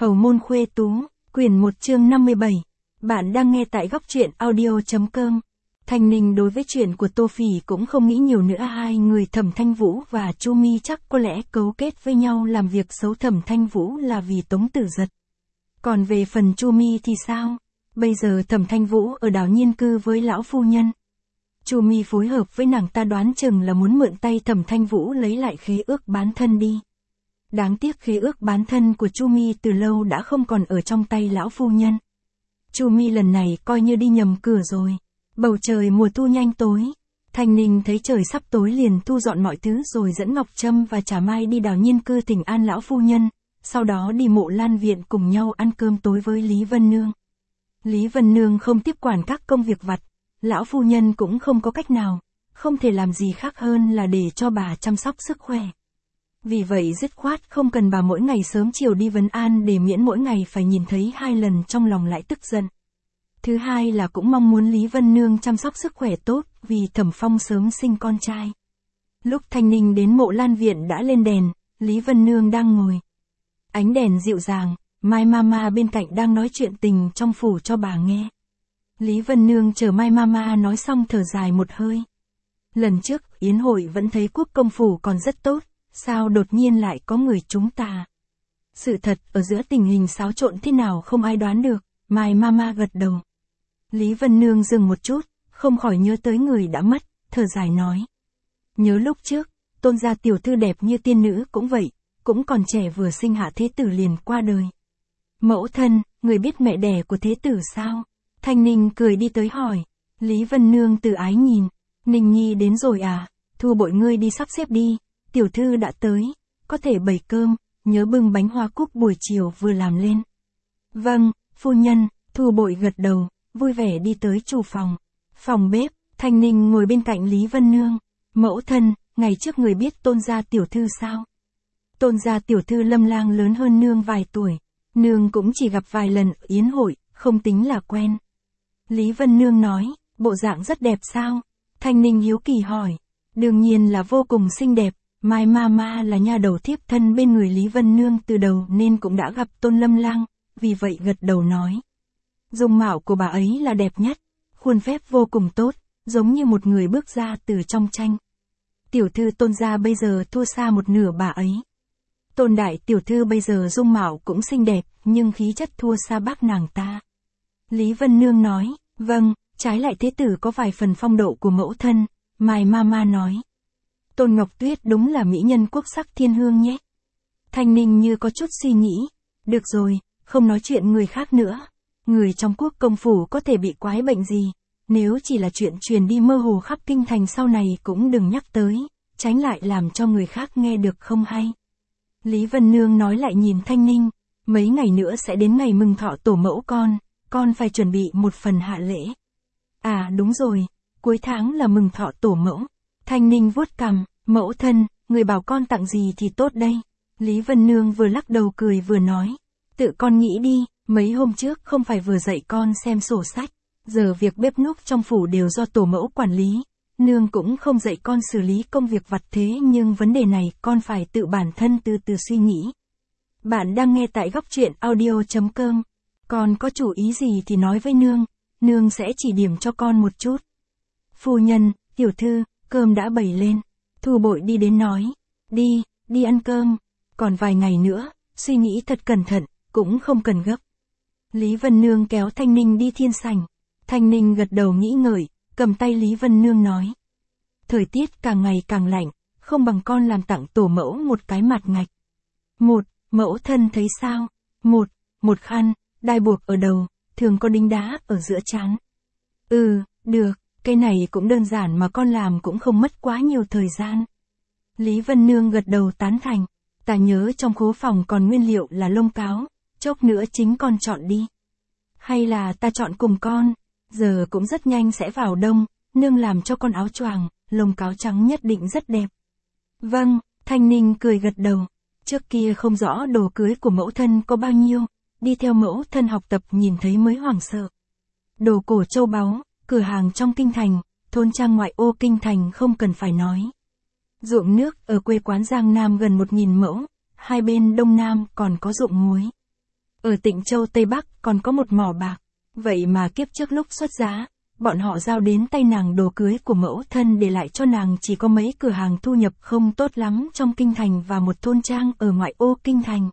Hầu môn khuê tú, quyển 1 chương 57. Bạn đang nghe tại góc truyện audio.com. Thanh Ninh đối với chuyện của Tô Phỉ cũng không nghĩ nhiều nữa. Hai người Thẩm Thanh Vũ và Chu Mi chắc có lẽ cấu kết với nhau làm việc xấu. Thẩm Thanh Vũ là vì Tống Tử Giật. Còn về phần Chu Mi thì sao? Bây giờ Thẩm Thanh Vũ ở đảo Nhiên Cư với lão phu nhân. Chu Mi phối hợp với nàng ta đoán chừng là muốn mượn tay Thẩm Thanh Vũ lấy lại khế ước bán thân đi. Đáng tiếc khế ước bán thân của Chu Mi từ lâu đã không còn ở trong tay lão phu nhân. Chu Mi lần này coi như đi nhầm cửa rồi. Bầu trời mùa thu nhanh tối. Thanh Ninh thấy trời sắp tối liền thu dọn mọi thứ rồi dẫn Ngọc Trâm và Trà Mai đi đảo Nhiên Cư thỉnh an lão phu nhân, sau đó đi Mộ Lan viện cùng nhau ăn cơm tối với Lý Vân Nương. Lý Vân Nương không tiếp quản các công việc vặt, lão phu nhân cũng không có cách nào, không thể làm gì khác hơn là để cho bà chăm sóc sức khỏe. Vì vậy dứt khoát không cần bà mỗi ngày sớm chiều đi vấn an để miễn mỗi ngày phải nhìn thấy 2 lần trong lòng lại tức giận. Thứ hai là cũng mong muốn Lý Vân Nương chăm sóc sức khỏe tốt vì Thẩm Phong sớm sinh con trai. Lúc Thanh Ninh đến Mộ Lan viện đã lên đèn, Lý Vân Nương đang ngồi. Ánh đèn dịu dàng, Mai Mama bên cạnh đang nói chuyện tình trong phủ cho bà nghe. Lý Vân Nương chờ Mai Mama nói xong thở dài một hơi. Lần trước yến hội vẫn thấy quốc công phủ còn rất tốt. Sao đột nhiên lại có người chúng ta? Sự thật ở giữa tình hình xáo trộn thế nào không ai đoán được, Mai Mama gật đầu. Lý Vân Nương dừng một chút, không khỏi nhớ tới người đã mất, thở dài nói. Nhớ lúc trước, Tôn gia tiểu thư đẹp như tiên nữ cũng vậy, cũng còn trẻ vừa sinh hạ thế tử liền qua đời. Mẫu thân, người biết mẹ đẻ của thế tử sao? Thanh Ninh cười đi tới hỏi. Lý Vân Nương từ ái nhìn. Ninh Nhi đến rồi à? Thu Bội ngươi đi sắp xếp đi. Tiểu thư đã tới, có thể bày cơm, nhớ bưng bánh hoa cúc buổi chiều vừa làm lên. Vâng, phu nhân, Thu Bội gật đầu, vui vẻ đi tới chủ phòng. Phòng bếp, Thanh Ninh ngồi bên cạnh Lý Vân Nương. Mẫu thân, ngày trước người biết Tôn gia tiểu thư sao? Tôn gia tiểu thư Lâm Lang lớn hơn nương vài tuổi, nương cũng chỉ gặp vài lần ở yến hội, không tính là quen. Lý Vân Nương nói, bộ dạng rất đẹp sao? Thanh Ninh hiếu kỳ hỏi. Đương nhiên là vô cùng xinh đẹp. Mai Mama là nha đầu thiếp thân bên người Lý Vân Nương từ đầu nên cũng đã gặp Tôn Lâm Lang, vì vậy gật đầu nói. Dung mạo của bà ấy là đẹp nhất, khuôn phép vô cùng tốt, giống như một người bước ra từ trong tranh. Tiểu thư Tôn gia bây giờ thua xa một nửa bà ấy. Tôn đại tiểu thư bây giờ dung mạo cũng xinh đẹp, nhưng khí chất thua xa bác nàng ta. Lý Vân Nương nói, vâng, trái lại thế tử có vài phần phong độ của mẫu thân, Mai Mama nói. Tôn Ngọc Tuyết đúng là mỹ nhân quốc sắc thiên hương nhé. Thanh Ninh như có chút suy nghĩ. Được rồi, không nói chuyện người khác nữa. Người trong quốc công phủ có thể bị quái bệnh gì. Nếu chỉ là chuyện truyền đi mơ hồ khắp kinh thành sau này cũng đừng nhắc tới. Tránh lại làm cho người khác nghe được không hay. Lý Vân Nương nói lại nhìn Thanh Ninh. Mấy ngày nữa sẽ đến ngày mừng thọ tổ mẫu con phải chuẩn bị một phần hạ lễ. À đúng rồi, cuối tháng là mừng thọ tổ mẫu. Thanh Ninh vuốt cằm, mẫu thân, người bảo con tặng gì thì tốt đây. Lý Vân Nương vừa lắc đầu cười vừa nói. Tự con nghĩ đi, mấy hôm trước không phải vừa dạy con xem sổ sách. Giờ việc bếp núc trong phủ đều do tổ mẫu quản lý. Nương cũng không dạy con xử lý công việc vặt thế nhưng vấn đề này con phải tự bản thân từ từ suy nghĩ. Bạn đang nghe tại góc truyện audio.com. Con có chủ ý gì thì nói với nương sẽ chỉ điểm cho con một chút. Phu nhân, tiểu thư, cơm đã bày lên. Thu Bội đi đến nói. Đi ăn cơm. Còn vài ngày nữa, suy nghĩ thật cẩn thận, cũng không cần gấp. Lý Vân Nương kéo Thanh Ninh đi thiên sảnh. Thanh Ninh gật đầu nghĩ ngợi, cầm tay Lý Vân Nương nói. Thời tiết càng ngày càng lạnh, không bằng con làm tặng tổ mẫu một cái mặt ngạch. Mẫu thân thấy sao? Một khăn, đai buộc ở đầu, thường có đính đá ở giữa trán. Được. Cái này cũng đơn giản mà con làm cũng không mất quá nhiều thời gian. Lý Vân Nương gật đầu tán thành. Ta nhớ trong khố phòng còn nguyên liệu là lông cáo, chốc nữa chính con chọn đi. Hay là ta chọn cùng con, giờ cũng rất nhanh sẽ vào đông, nương làm cho con áo choàng, lông cáo trắng nhất định rất đẹp. Vâng, Thanh Ninh cười gật đầu. Trước kia không rõ đồ cưới của mẫu thân có bao nhiêu, đi theo mẫu thân học tập nhìn thấy mới hoảng sợ. Đồ cổ châu báu. Cửa hàng trong kinh thành, thôn trang ngoại ô kinh thành không cần phải nói. Ruộng nước ở quê quán Giang Nam gần 1000 mẫu, hai bên đông nam còn có ruộng muối. Ở Tịnh Châu Tây Bắc còn có một mỏ bạc. Vậy mà kiếp trước lúc xuất giá, bọn họ giao đến tay nàng đồ cưới của mẫu thân để lại cho nàng chỉ có mấy cửa hàng thu nhập không tốt lắm trong kinh thành và một thôn trang ở ngoại ô kinh thành.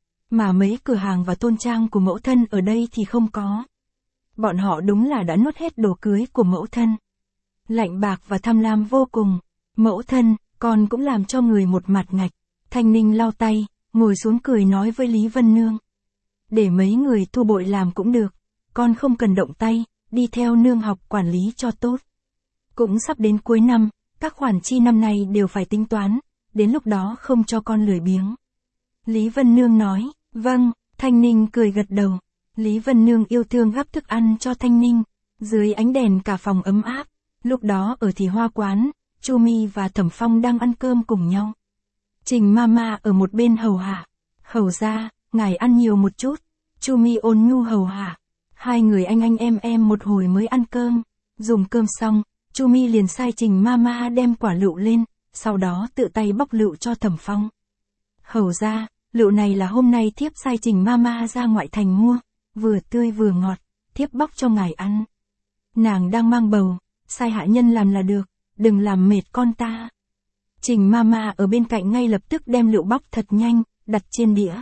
Mà mấy cửa hàng và thôn trang của mẫu thân ở đây thì không có. Bọn họ đúng là đã nuốt hết đồ cưới của mẫu thân. Lạnh bạc và tham lam vô cùng. Mẫu thân, con cũng làm cho người một mặt ngạch. Thanh Ninh lau tay, ngồi xuống cười nói với Lý Vân Nương. Để mấy người thu bội làm cũng được. Con không cần động tay, đi theo nương học quản lý cho tốt. Cũng sắp đến cuối năm, các khoản chi năm nay đều phải tính toán, đến lúc đó không cho con lười biếng. Lý Vân Nương nói, vâng, Thanh Ninh cười gật đầu. Lý Vân Nương yêu thương gắp thức ăn cho Thanh Ninh, dưới ánh đèn cả phòng ấm áp. Lúc đó ở Thì Hoa quán, Chu Mi và Thẩm Phong đang ăn cơm cùng nhau. Trình Mama ở một bên hầu hạ. Hầu ra, ngài ăn nhiều một chút. Chu Mi ôn nhu hầu hạ. Hai người anh em một hồi mới ăn cơm. Dùng cơm xong, Chu Mi liền sai Trình Mama đem quả lựu lên, sau đó tự tay bóc lựu cho Thẩm Phong. Hầu ra, lựu này là hôm nay thiếp sai Trình Mama ra ngoại thành mua, vừa tươi vừa ngọt, thiếp bóc cho ngài ăn. Nàng đang mang bầu, sai hạ nhân làm là được, đừng làm mệt con ta. Trình Mama ở bên cạnh ngay lập tức đem lựu bóc thật nhanh, đặt trên đĩa.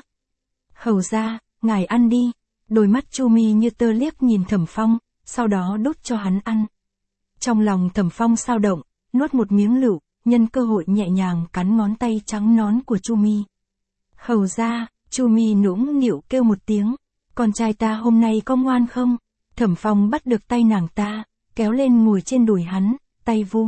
Hầu ra, ngài ăn đi. Đôi mắt Chu Mi như tơ liếc nhìn Thẩm Phong, sau đó đút cho hắn ăn. Trong lòng Thẩm Phong sao động, nuốt một miếng lựu, nhân cơ hội nhẹ nhàng cắn ngón tay trắng nõn của Chu Mi. Hầu ra, Chu Mi nũng nịu kêu một tiếng, con trai ta hôm nay có ngoan không? Thẩm Phong bắt được tay nàng ta, kéo lên ngồi trên đùi hắn, tay vu.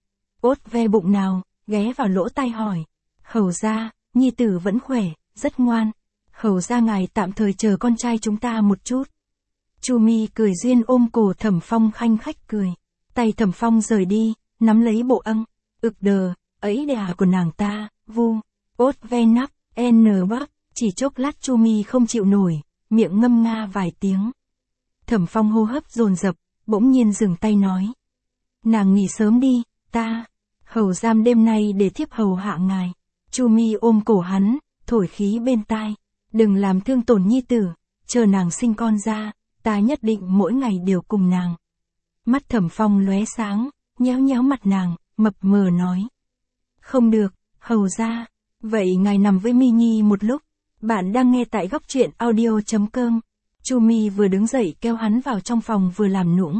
Ốt ve bụng nào, ghé vào lỗ tai hỏi. Hầu ra, nhi tử vẫn khỏe, rất ngoan. Hầu ra ngài tạm thời chờ con trai chúng ta một chút. Chu Mi cười duyên ôm cổ Thẩm Phong khanh khách cười. Tay Thẩm Phong rời đi, nắm lấy bộ อึc đờ, ấy đà của nàng ta, vu. Ốt ve nắp, bắp, chỉ chốc lát Chu Mi không chịu nổi, miệng ngâm nga vài tiếng. Thẩm Phong hô hấp dồn dập, bỗng nhiên dừng tay nói. Nàng nghỉ sớm đi, ta. Hầu giam đêm nay để thiếp hầu hạ ngài. Chu Mi ôm cổ hắn, thổi khí bên tai. Đừng làm thương tổn nhi tử, chờ nàng sinh con ra, ta nhất định mỗi ngày đều cùng nàng. Mắt Thẩm Phong lóe sáng, nhéo nhéo mặt nàng, mập mờ nói. Không được, hầu ra. Vậy ngài nằm với Mi Nhi một lúc. Bạn đang nghe tại góc truyện audio.com. Chu Mi vừa đứng dậy kéo hắn vào trong phòng vừa làm nũng.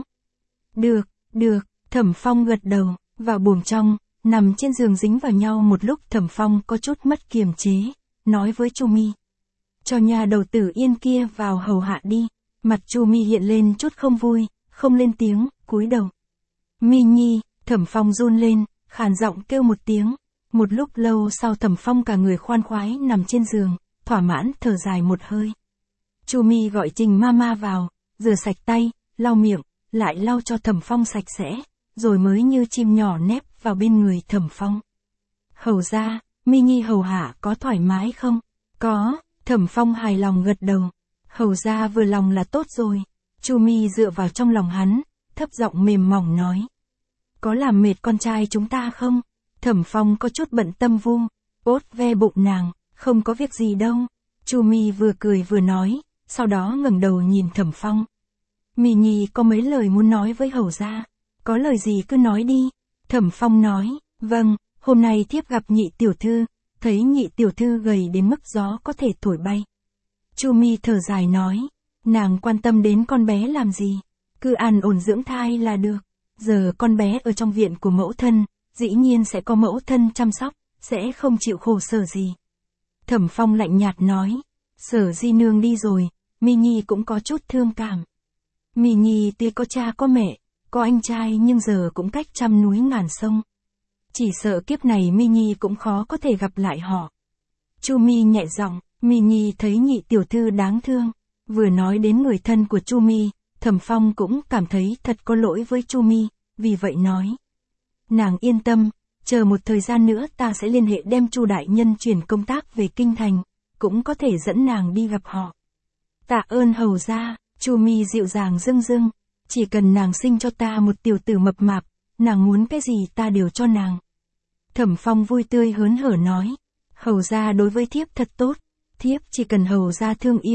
Được, Thẩm Phong gật đầu, vào buồng trong, nằm trên giường dính vào nhau một lúc. Thẩm Phong có chút mất kiềm chế, nói với Chu Mi. Cho nhà đầu tử Yên kia vào hầu hạ đi. Mặt Chu Mi hiện lên chút không vui, không lên tiếng, cúi đầu. Mi Nhi, Thẩm Phong run lên, khàn giọng kêu một tiếng. Một lúc lâu sau Thẩm Phong cả người khoan khoái nằm trên giường, thỏa mãn thở dài một hơi. Chu Mi gọi Trình Mama vào, rửa sạch tay, lau miệng, lại lau cho Thẩm Phong sạch sẽ, rồi mới như chim nhỏ nép vào bên người Thẩm Phong. Hầu ra, Mi Nhi hầu hạ có thoải mái không? Có. Thẩm Phong hài lòng gật đầu. Hầu ra vừa lòng là tốt rồi. Chu Mi dựa vào trong lòng hắn, thấp giọng mềm mỏng nói. Có làm mệt con trai chúng ta không? Thẩm Phong có chút bận tâm vu. Ốt ve bụng nàng, không có việc gì đâu. Chu Mi vừa cười vừa nói, sau đó ngẩng đầu nhìn Thẩm Phong. Mi Nhi có mấy lời muốn nói với hầu ra. Có lời gì cứ nói đi. Thẩm Phong nói, vâng, hôm nay thiếp gặp nhị tiểu thư. Thấy nhị tiểu thư gầy đến mức gió có thể thổi bay. Chu Mi thở dài nói, nàng quan tâm đến con bé làm gì, cứ an ổn dưỡng thai là được. Giờ con bé ở trong viện của mẫu thân, dĩ nhiên sẽ có mẫu thân chăm sóc, sẽ không chịu khổ sở gì. Thẩm Phong lạnh nhạt nói, Sở di nương đi rồi, Mi Nhi cũng có chút thương cảm. Mi Nhi tuy có cha có mẹ, có anh trai nhưng giờ cũng cách trăm núi ngàn sông. Chỉ sợ kiếp này Mi Nhi cũng khó có thể gặp lại họ. Chu Mi nhẹ giọng, Mi Nhi thấy nhị tiểu thư đáng thương. Vừa nói đến người thân của Chu Mi, Thẩm Phong cũng cảm thấy thật có lỗi với Chu Mi, vì vậy nói. Nàng yên tâm, chờ một thời gian nữa ta sẽ liên hệ đem Chu đại nhân chuyển công tác về kinh thành, cũng có thể dẫn nàng đi gặp họ. Tạ ơn hầu gia. Chu Mi dịu dàng dưng dưng, chỉ cần nàng sinh cho ta một tiểu tử mập mạp, nàng muốn cái gì ta đều cho nàng. Thẩm Phong vui tươi hớn hở nói, hầu gia đối với thiếp thật tốt, thiếp chỉ cần hầu gia thương yêu,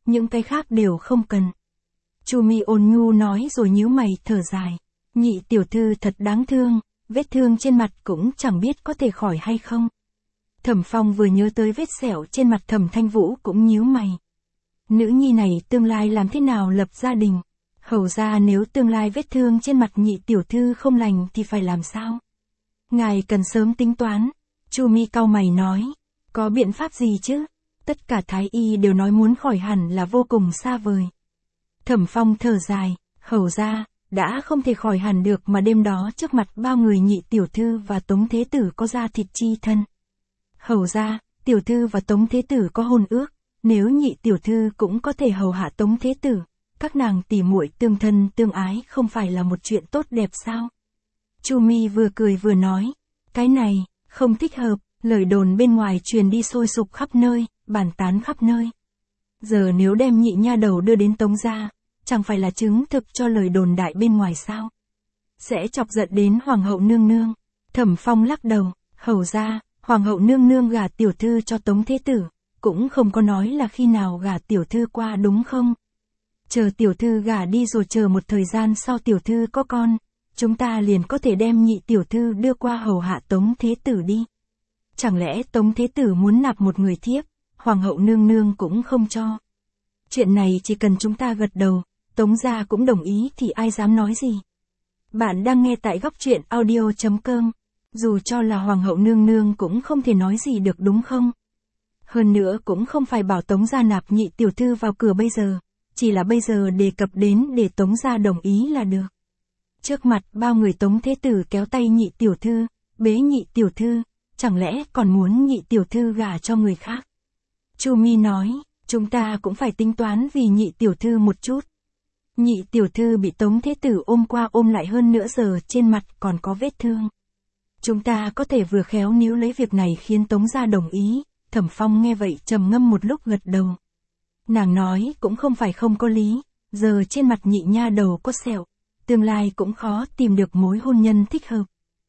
những cái khác đều không cần. Chu Mi ôn nhu nói rồi nhíu mày thở dài. Nhị tiểu thư thật đáng thương, vết thương trên mặt cũng chẳng biết có thể khỏi hay không. Thẩm Phong vừa nhớ tới vết sẹo trên mặt Thẩm Thanh Vũ cũng nhíu mày. Nữ nhi này tương lai làm thế nào lập gia đình? Hầu ra nếu tương lai vết thương trên mặt nhị tiểu thư không lành thì phải làm sao? Ngài cần sớm tính toán. Chu Mi cau mày nói. Có biện pháp gì chứ? Tất cả thái y đều nói muốn khỏi hẳn là vô cùng xa vời. Thẩm Phong thở dài. Hầu ra, đã không thể khỏi hẳn được mà đêm đó trước mặt bao người nhị tiểu thư và Tống Thế Tử có da thịt chi thân. Hầu ra, tiểu thư và Tống Thế Tử có hôn ước, nếu nhị tiểu thư cũng có thể hầu hạ Tống Thế Tử, các nàng tỉ muội tương thân tương ái không phải là một chuyện tốt đẹp sao? Chu Mi vừa cười vừa nói, cái này, không thích hợp, lời đồn bên ngoài truyền đi sôi sục khắp nơi, bàn tán khắp nơi. Giờ nếu đem nhị nha đầu đưa đến Tống gia, chẳng phải là chứng thực cho lời đồn đại bên ngoài sao? Sẽ chọc giận đến Hoàng hậu nương nương. Thẩm Phong lắc đầu, hầu ra, Hoàng hậu nương nương gả tiểu thư cho Tống Thế Tử, cũng không có nói là khi nào gả tiểu thư qua đúng không? Chờ tiểu thư gả đi rồi chờ một thời gian sau tiểu thư có con, chúng ta liền có thể đem nhị tiểu thư đưa qua hầu hạ Tống Thế Tử đi. Chẳng lẽ Tống Thế Tử muốn nạp một người thiếp, Hoàng hậu nương nương cũng không cho. Chuyện này chỉ cần chúng ta gật đầu, Tống gia cũng đồng ý thì ai dám nói gì. Bạn đang nghe tại góc truyện audio.com. Dù cho là Hoàng hậu nương nương cũng không thể nói gì được đúng không? Hơn nữa cũng không phải bảo Tống gia nạp nhị tiểu thư vào cửa bây giờ, chỉ là bây giờ đề cập đến để Tống gia đồng ý là được. Trước mặt bao người Tống Thế Tử kéo tay nhị tiểu thư, bế nhị tiểu thư, chẳng lẽ còn muốn nhị tiểu thư gả cho người khác? Chu Mi nói, chúng ta cũng phải tính toán vì nhị tiểu thư một chút. Nhị tiểu thư bị Tống Thế Tử ôm qua ôm lại hơn nữa giờ trên mặt còn có vết thương. Chúng ta có thể vừa khéo níu lấy việc này khiến Tống gia đồng ý. Thẩm Phong nghe vậy trầm ngâm một lúc gật đầu. Nàng nói cũng không phải không có lý, giờ trên mặt nhị nha đầu có sẹo, tương lai cũng khó tìm được mối hôn nhân thích hợp.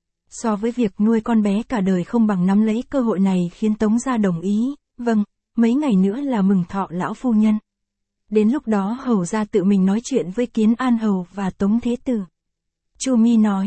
So với việc nuôi con bé cả đời không bằng nắm lấy cơ hội này khiến Tống gia đồng ý. Vâng, mấy ngày nữa là mừng thọ lão phu nhân. Đến lúc đó hầu gia tự mình nói chuyện với Kiến An hầu và Tống Thế Tử. Chu Mi nói,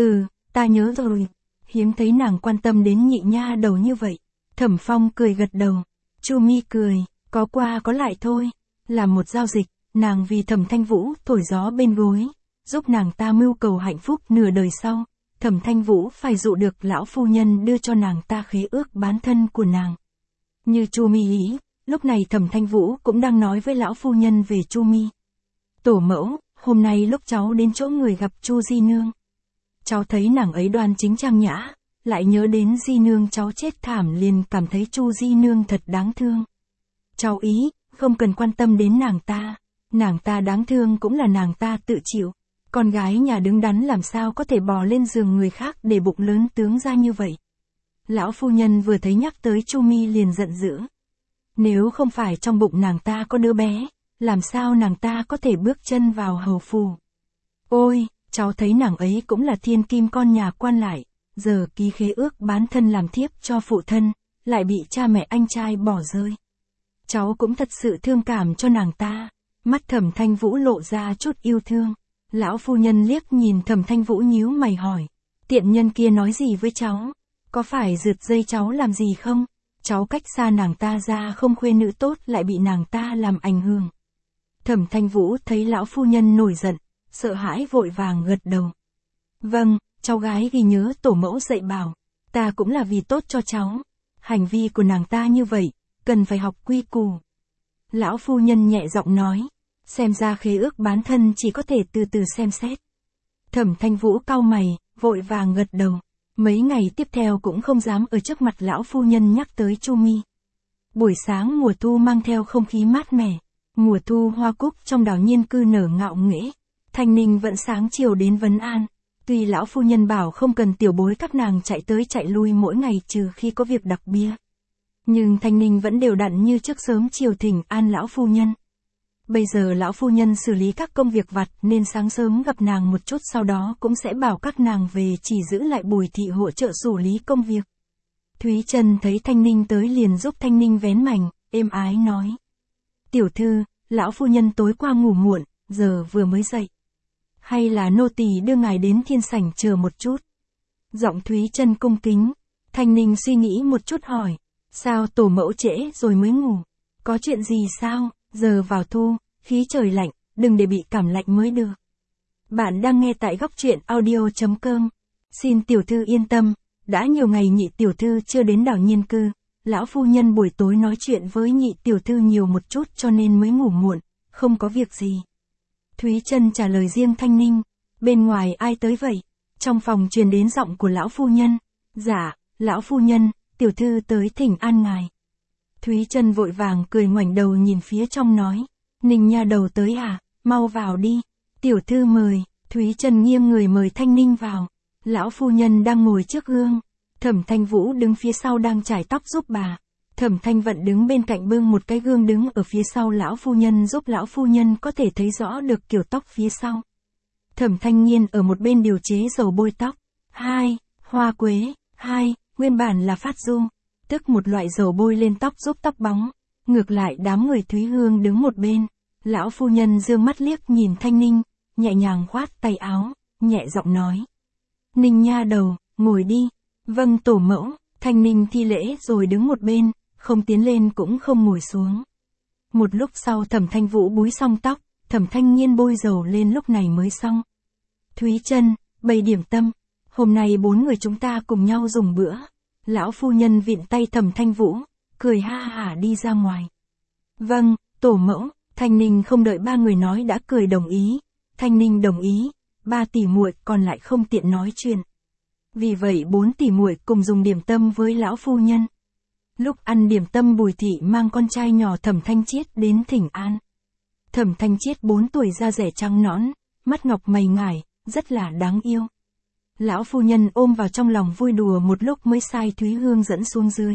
ta nhớ rồi. Hiếm thấy nàng quan tâm đến nhị nha đầu như vậy. Thẩm Phong cười gật đầu. Chu Mi cười, có qua có lại thôi. Làm một giao dịch, nàng vì Thẩm Thanh Vũ thổi gió bên gối, giúp nàng ta mưu cầu hạnh phúc nửa đời sau. Thẩm Thanh Vũ phải dụ được lão phu nhân đưa cho nàng ta khế ước bán thân của nàng. Như Chu Mi ý, lúc này Thẩm Thanh Vũ cũng đang nói với lão phu nhân về Chu Mi. Tổ mẫu, hôm nay lúc cháu đến chỗ người gặp Chu Di Nương, cháu thấy nàng ấy đoan chính trang nhã, lại nhớ đến Di Nương cháu chết thảm liền cảm thấy Chu Di Nương thật đáng thương. Cháu ý, không cần quan tâm đến nàng ta đáng thương cũng là nàng ta tự chịu. Con gái nhà đứng đắn làm sao có thể bò lên giường người khác để bụng lớn tướng ra như vậy. Lão phu nhân vừa thấy nhắc tới Chu Mi liền giận dữ. Nếu không phải trong bụng nàng ta có đứa bé, làm sao nàng ta có thể bước chân vào hầu phủ. Ôi, cháu thấy nàng ấy cũng là thiên kim con nhà quan lại, giờ ký khế ước bán thân làm thiếp cho phụ thân, lại bị cha mẹ anh trai bỏ rơi. Cháu cũng thật sự thương cảm cho nàng ta. Mắt Thẩm Thanh Vũ lộ ra chút yêu thương. Lão phu nhân liếc nhìn Thẩm Thanh Vũ nhíu mày hỏi, tiện nhân kia nói gì với cháu? Có phải rượt dây cháu làm gì không? Cháu cách xa nàng ta ra không khuê nữ tốt lại bị nàng ta làm ảnh hưởng. Thẩm Thanh Vũ thấy lão phu nhân nổi giận, sợ hãi vội vàng gật đầu. Vâng, cháu gái ghi nhớ tổ mẫu dạy bảo, ta cũng là vì tốt cho cháu. Hành vi của nàng ta như vậy, cần phải học quy củ. Lão phu nhân nhẹ giọng nói, xem ra khế ước bán thân chỉ có thể từ từ xem xét. Thẩm Thanh Vũ cau mày, vội vàng gật đầu. Mấy ngày tiếp theo cũng không dám ở trước mặt lão phu nhân nhắc tới Chu Mi. Buổi sáng mùa thu mang theo không khí mát mẻ, mùa thu hoa cúc trong đảo Nhiên Cư nở ngạo nghễ. Thanh Ninh vẫn sáng chiều đến vấn an. Tuy lão phu nhân bảo không cần tiểu bối các nàng chạy tới chạy lui mỗi ngày trừ khi có việc đặc biệt, nhưng Thanh Ninh vẫn đều đặn như trước sớm chiều thỉnh an lão phu nhân. Bây giờ lão phu nhân xử lý các công việc vặt nên sáng sớm gặp nàng một chút, sau đó cũng sẽ bảo các nàng về chỉ giữ lại Bùi thị hỗ trợ xử lý công việc. Thúy Trân thấy Thanh Ninh tới liền giúp Thanh Ninh vén mành, êm ái nói. Tiểu thư, lão phu nhân tối qua ngủ muộn, giờ vừa mới dậy. Hay là nô tỳ đưa ngài đến thiên sảnh chờ một chút. Giọng Thúy Trân cung kính. Thanh Ninh suy nghĩ một chút hỏi. Sao tổ mẫu trễ rồi mới ngủ? Có chuyện gì sao? Giờ vào thu, khí trời lạnh, đừng để bị cảm lạnh mới được. Bạn đang nghe tại góc truyện audio.com. Xin tiểu thư yên tâm, đã nhiều ngày nhị tiểu thư chưa đến đảo Nhiên Cư. Lão phu nhân buổi tối nói chuyện với nhị tiểu thư nhiều một chút cho nên mới ngủ muộn, không có việc gì. Thúy Trân trả lời riêng Thanh Ninh. Bên ngoài ai tới vậy? Trong phòng truyền đến giọng của lão phu nhân. Dạ, lão phu nhân, tiểu thư tới thỉnh an ngài. Thúy Trân vội vàng cười ngoảnh đầu nhìn phía trong nói. Ninh nha đầu tới à, mau vào đi. Tiểu thư mời. Thúy Trân nghiêng người mời Thanh Ninh vào. Lão phu nhân đang ngồi trước gương. Thẩm Thanh Vũ đứng phía sau đang chải tóc giúp bà. Thẩm Thanh Vận đứng bên cạnh bưng một cái gương đứng ở phía sau lão phu nhân giúp lão phu nhân có thể thấy rõ được kiểu tóc phía sau. Thẩm Thanh Nhiên ở một bên điều chế dầu bôi tóc. 2. Hoa quế. 2. Nguyên bản là phát du, tức một loại dầu bôi lên tóc giúp tóc bóng. Ngược lại đám người Thúy Hương đứng một bên. Lão phu nhân dương mắt liếc nhìn Thanh Ninh, nhẹ nhàng khoát tay áo, nhẹ giọng nói. Ninh nha đầu, ngồi đi. Vâng tổ mẫu. Thanh Ninh thi lễ rồi đứng một bên, không tiến lên cũng không ngồi xuống. Một lúc sau Thẩm Thanh Vũ búi xong tóc, Thẩm Thanh Nhiên bôi dầu lên lúc này mới xong. Thúy Trân, bày điểm tâm. Hôm nay 4 người chúng ta cùng nhau dùng bữa. Lão phu nhân vịn tay Thẩm Thanh Vũ, cười ha hả đi ra ngoài. Vâng, tổ mẫu. Thanh Ninh không đợi 3 người nói đã cười đồng ý. Thanh Ninh đồng ý, 3 tỷ muội còn lại không tiện nói chuyện. Vì vậy 4 tỷ muội cùng dùng điểm tâm với lão phu nhân. Lúc ăn điểm tâm Bùi thị mang con trai nhỏ Thẩm Thanh Chiết đến thỉnh an. Thẩm Thanh Chiết 4 tuổi da rẻ trắng nõn, mắt ngọc mày ngải, rất là đáng yêu. Lão phu nhân ôm vào trong lòng vui đùa một lúc mới sai Thúy Hương dẫn xuống dưới.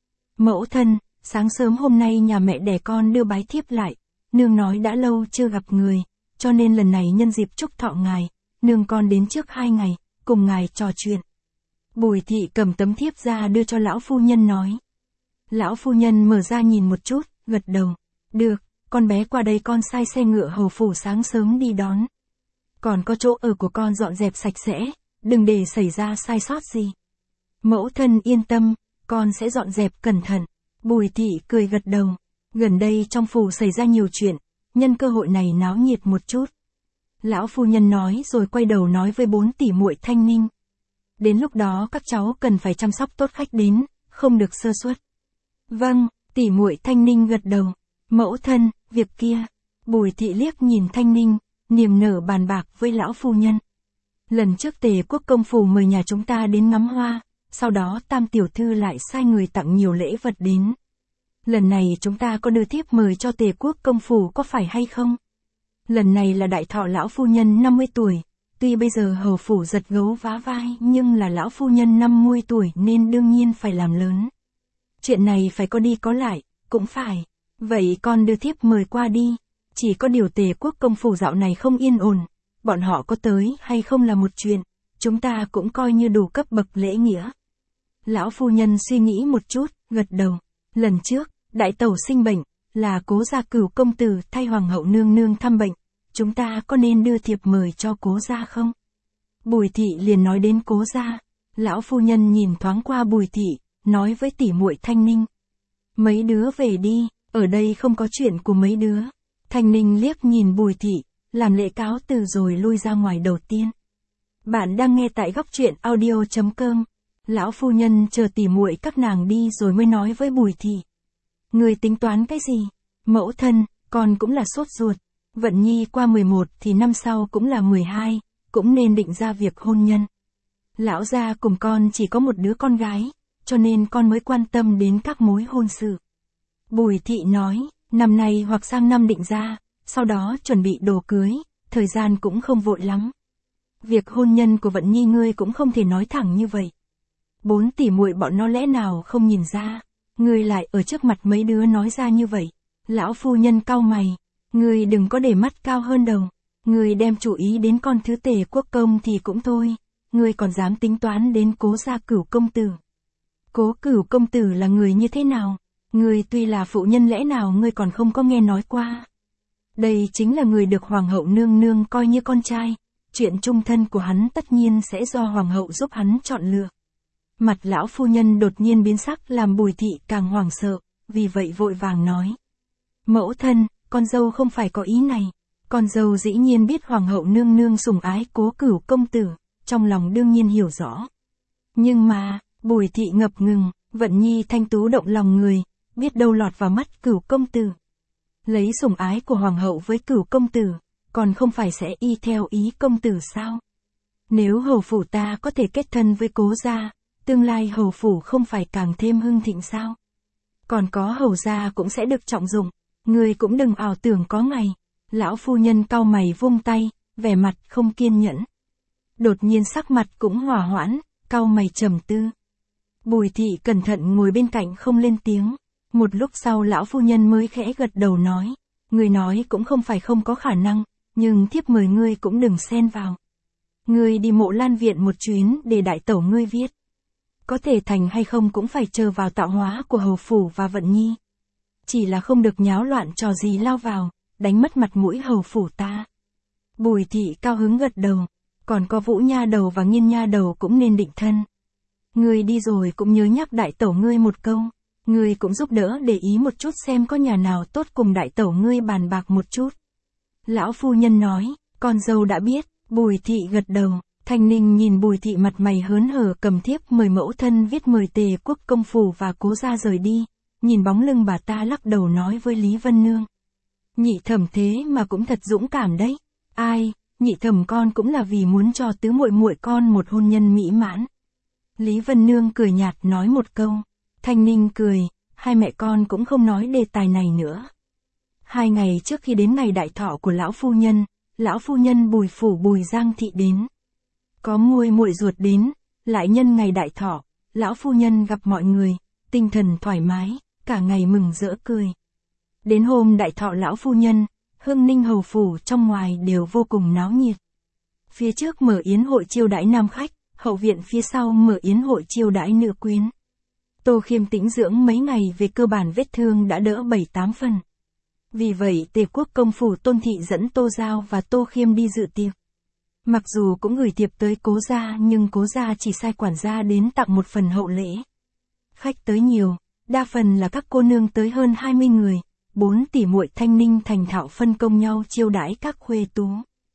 Mẫu thân, sáng sớm hôm nay nhà mẹ đẻ con đưa bái thiếp lại, nương nói đã lâu chưa gặp người, cho nên lần này nhân dịp chúc thọ ngài, nương con đến trước 2 ngày, cùng ngài trò chuyện. Bùi thị cầm tấm thiếp ra đưa cho lão phu nhân nói. Lão phu nhân mở ra nhìn một chút, gật đầu. Được, con bé qua đây con sai xe ngựa hầu phủ sáng sớm đi đón. Còn có chỗ ở của con dọn dẹp sạch sẽ, đừng để xảy ra sai sót gì. Mẫu thân yên tâm, con sẽ dọn dẹp cẩn thận. Bùi thị cười gật đầu. Gần đây trong phủ xảy ra nhiều chuyện, nhân cơ hội này náo nhiệt một chút. Lão phu nhân nói rồi quay đầu nói với 4 tỷ muội Thanh Ninh. Đến lúc đó các cháu cần phải chăm sóc tốt khách đến, không được sơ suất. Vâng, tỷ muội Thanh Ninh gật đầu. Mẫu thân, việc kia. Bùi thị liếc nhìn Thanh Ninh, niềm nở bàn bạc với lão phu nhân. Lần trước Tề Quốc công phủ mời nhà chúng ta đến ngắm hoa, sau đó Tam tiểu thư lại sai người tặng nhiều lễ vật đến. Lần này chúng ta có đưa thiếp mời cho Tề Quốc công phủ có phải hay không? Lần này là đại thọ lão phu nhân 50 tuổi, tuy bây giờ hầu phủ giật gấu vá vai nhưng là lão phu nhân 50 tuổi nên đương nhiên phải làm lớn. Chuyện này phải có đi có lại, cũng phải. Vậy con đưa thiếp mời qua đi. Chỉ có điều Tề Quốc công phủ dạo này không yên ổn, bọn họ có tới hay không là một chuyện, chúng ta cũng coi như đủ cấp bậc lễ nghĩa. Lão phu nhân suy nghĩ một chút, gật đầu. Lần trước, đại tẩu sinh bệnh, là Cố gia Cửu công tử thay hoàng hậu nương nương thăm bệnh, chúng ta có nên đưa thiệp mời cho Cố gia không? Bùi thị liền nói đến Cố gia. Lão phu nhân nhìn thoáng qua Bùi thị, nói với tỷ muội Thanh Ninh. Mấy đứa về đi, ở đây không có chuyện của mấy đứa. Thanh Ninh liếc nhìn Bùi thị, làm lễ cáo từ rồi lui ra ngoài đầu tiên. Bạn đang nghe tại góc truyện audio.com. Lão phu nhân chờ tỷ muội các nàng đi rồi mới nói với Bùi thị. Người tính toán cái gì? Mẫu thân, con cũng là sốt ruột. Vận Nhi qua 11 thì năm sau cũng là 12, cũng nên định ra việc hôn nhân. Lão gia cùng con chỉ có một đứa con gái, cho nên con mới quan tâm đến các mối hôn sự. Bùi thị nói, năm nay hoặc sang năm định ra, sau đó chuẩn bị đồ cưới, thời gian cũng không vội lắm. Việc hôn nhân của Vận Nhi ngươi cũng không thể nói thẳng như vậy. 4 tỷ muội bọn nó lẽ nào không nhìn ra, ngươi lại ở trước mặt mấy đứa nói ra như vậy. Lão phu nhân cau mày, ngươi đừng có để mắt cao hơn đầu, ngươi đem chủ ý đến con thứ Tề Quốc công thì cũng thôi, ngươi còn dám tính toán đến Cố gia Cửu công tử. Cố Cửu công tử là người như thế nào? Ngươi tuy là phụ nhân lẽ nào ngươi còn không có nghe nói qua? Đây chính là người được hoàng hậu nương nương coi như con trai, chuyện chung thân của hắn tất nhiên sẽ do hoàng hậu giúp hắn chọn lựa. Mặt lão phu nhân đột nhiên biến sắc làm Bùi thị càng hoảng sợ, vì vậy vội vàng nói. Mẫu thân, con dâu không phải có ý này, con dâu dĩ nhiên biết hoàng hậu nương nương sủng ái Cố Cửu công tử, trong lòng đương nhiên hiểu rõ. Nhưng mà, Bùi thị ngập ngừng, Vận Nhi thanh tú động lòng người, biết đâu lọt vào mắt Cửu công tử. Lấy sủng ái của hoàng hậu với Cửu công tử, còn không phải sẽ y theo ý công tử sao? Nếu hầu phủ ta có thể kết thân với Cố gia, tương lai hầu phủ không phải càng thêm hưng thịnh sao? Còn có hầu gia cũng sẽ được trọng dụng, người cũng đừng ảo tưởng có ngày. Lão phu nhân cau mày vung tay, vẻ mặt không kiên nhẫn. Đột nhiên sắc mặt cũng hòa hoãn, cau mày trầm tư. Bùi thị cẩn thận ngồi bên cạnh không lên tiếng. Một lúc sau lão phu nhân mới khẽ gật đầu nói. Người nói cũng không phải không có khả năng, nhưng thiếp mời ngươi cũng đừng xen vào. Ngươi đi Mộ Lan viện một chuyến để đại tẩu ngươi viết. Có thể thành hay không cũng phải chờ vào tạo hóa của hầu phủ và Vận Nhi. Chỉ là không được nháo loạn trò gì lao vào, đánh mất mặt mũi hầu phủ ta. Bùi thị cao hứng gật đầu, còn có Vũ nha đầu và Nghiên nha đầu cũng nên định thân. Ngươi đi rồi cũng nhớ nhắc đại tẩu ngươi một câu, ngươi cũng giúp đỡ để ý một chút xem có nhà nào tốt cùng đại tẩu ngươi bàn bạc một chút. Lão phu nhân nói, con dâu đã biết. Bùi thị gật đầu. Thanh Ninh nhìn Bùi thị mặt mày hớn hở cầm thiếp mời mẫu thân viết mời Tề Quốc công phủ và Cố gia rời đi, nhìn bóng lưng bà ta lắc đầu nói với Lý Vân Nương. Nhị thẩm thế mà cũng thật dũng cảm đấy. Ai, nhị thẩm con cũng là vì muốn cho tứ muội muội con một hôn nhân mỹ mãn. Lý Vân Nương cười nhạt nói một câu. Thanh Ninh cười, hai mẹ con cũng không nói đề tài này nữa. 2 ngày trước khi đến ngày đại thọ của lão phu nhân Bùi phủ Bùi Giang thị đến. Có muội muội ruột đến, lại nhân ngày đại thọ, lão phu nhân gặp mọi người, tinh thần thoải mái, cả ngày mừng rỡ cười. Đến hôm đại thọ lão phu nhân, Hưng Ninh hầu phủ trong ngoài đều vô cùng náo nhiệt. Phía trước mở yến hội chiêu đãi nam khách, hậu viện phía sau mở yến hội chiêu đãi nữ quyến. Tô Khiêm tĩnh dưỡng mấy ngày về cơ bản vết thương đã đỡ 7-8 phần. Vì vậy Tề Quốc công phủ Tôn thị dẫn Tô Giao và Tô Khiêm đi dự tiệc. Mặc dù cũng gửi thiệp tới Cố gia nhưng Cố gia chỉ sai quản gia đến tặng một phần hậu lễ. Khách tới nhiều, đa phần là các cô nương tới hơn 20 người, 4 tỷ muội Thanh Ninh thành thạo phân công nhau chiêu đãi các khuê tú.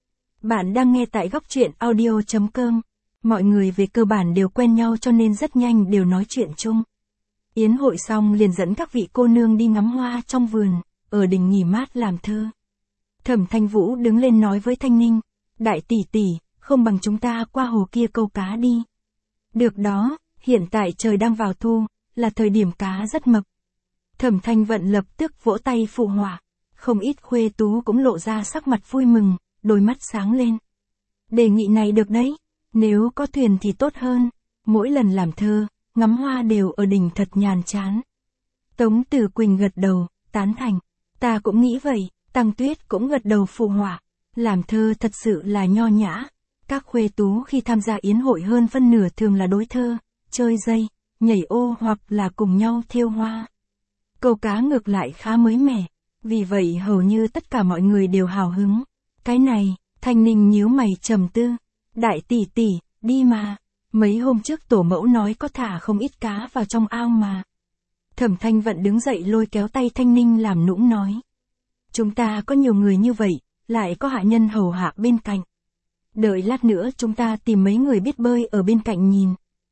Bạn đang nghe tại góc truyện audio.com. Mọi người về cơ bản đều quen nhau cho nên rất nhanh đều nói chuyện chung. Yến hội xong liền dẫn các vị cô nương đi ngắm hoa trong vườn, ở đình nghỉ mát làm thơ. Thẩm Thanh Vũ đứng lên nói với Thanh Ninh, đại tỷ tỷ, không bằng chúng ta qua hồ kia câu cá đi. Được đó, hiện tại trời đang vào thu, là thời điểm cá rất mập. Thẩm Thanh Vận lập tức vỗ tay phụ họa, không ít khuê tú cũng lộ ra sắc mặt vui mừng, đôi mắt sáng lên. Đề nghị này được đấy, nếu có thuyền thì tốt hơn, mỗi lần làm thơ, ngắm hoa đều ở đình thật nhàn chán. Tống Tử Quỳnh gật đầu, tán thành, ta cũng nghĩ vậy, Tăng Tuyết cũng gật đầu phụ họa, làm thơ thật sự là nho nhã. Các khuê tú khi tham gia yến hội hơn phân nửa thường là đối thơ, chơi dây, nhảy ô hoặc là cùng nhau thêu hoa. Câu cá ngược lại khá mới mẻ, vì vậy hầu như tất cả mọi người đều hào hứng. Cái này, Thanh Ninh nhíu mày trầm tư, đại tỷ tỷ, đi mà, mấy hôm trước tổ mẫu nói có thả không ít cá vào trong ao mà. Thẩm Thanh Vận đứng dậy lôi kéo tay Thanh Ninh làm nũng nói. Chúng ta có nhiều người như vậy, lại có hạ nhân hầu hạ bên cạnh. Đợi lát nữa chúng ta tìm mấy người biết bơi ở bên cạnh nhìn.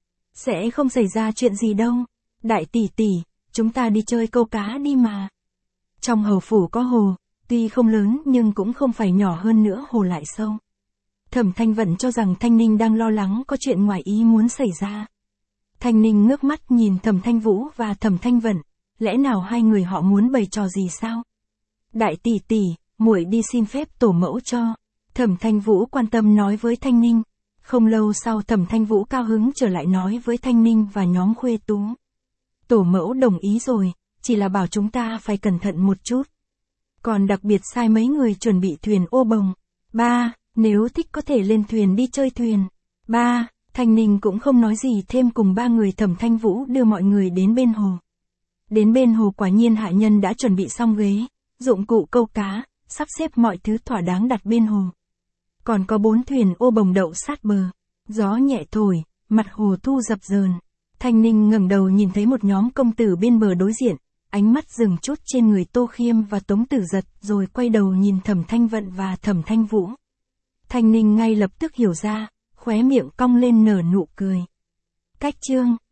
Sẽ không xảy ra chuyện gì đâu. Đại tỷ tỷ, chúng ta đi chơi câu cá đi mà. Trong hầu phủ có hồ, tuy không lớn nhưng cũng không phải nhỏ hơn nữa hồ lại sâu. Thẩm Thanh Vận cho rằng Thanh Ninh đang lo lắng có chuyện ngoài ý muốn xảy ra. Thanh Ninh ngước mắt nhìn Thẩm Thanh Vũ và Thẩm Thanh Vận, lẽ nào hai người họ muốn bày trò gì sao? Đại tỷ tỷ, muội đi xin phép tổ mẫu cho. Thẩm Thanh Vũ quan tâm nói với Thanh Ninh. Không lâu sau Thẩm Thanh Vũ cao hứng trở lại nói với Thanh Ninh và nhóm khuê tú. Tổ mẫu đồng ý rồi, chỉ là bảo chúng ta phải cẩn thận một chút. Còn đặc biệt sai mấy người chuẩn bị thuyền ô bồng. Ba, nếu thích có thể lên thuyền đi chơi thuyền. Ba, Thanh Ninh cũng không nói gì thêm cùng ba người Thẩm Thanh Vũ đưa mọi người đến bên hồ. Đến bên hồ quả nhiên hạ nhân đã chuẩn bị xong ghế, dụng cụ câu cá, sắp xếp mọi thứ thỏa đáng đặt bên hồ. Còn có 4 thuyền ô bồng đậu sát bờ. Gió nhẹ thổi, mặt hồ thu dập dờn. Thanh Ninh ngẩng đầu nhìn thấy một nhóm công tử bên bờ đối diện, ánh mắt dừng chút trên người Tô Khiêm và Tống Tử Giật, rồi quay đầu nhìn Thẩm Thanh Vận và Thẩm Thanh Vũ. Thanh Ninh ngay lập tức hiểu ra, khóe miệng cong lên nở nụ cười. Cách chương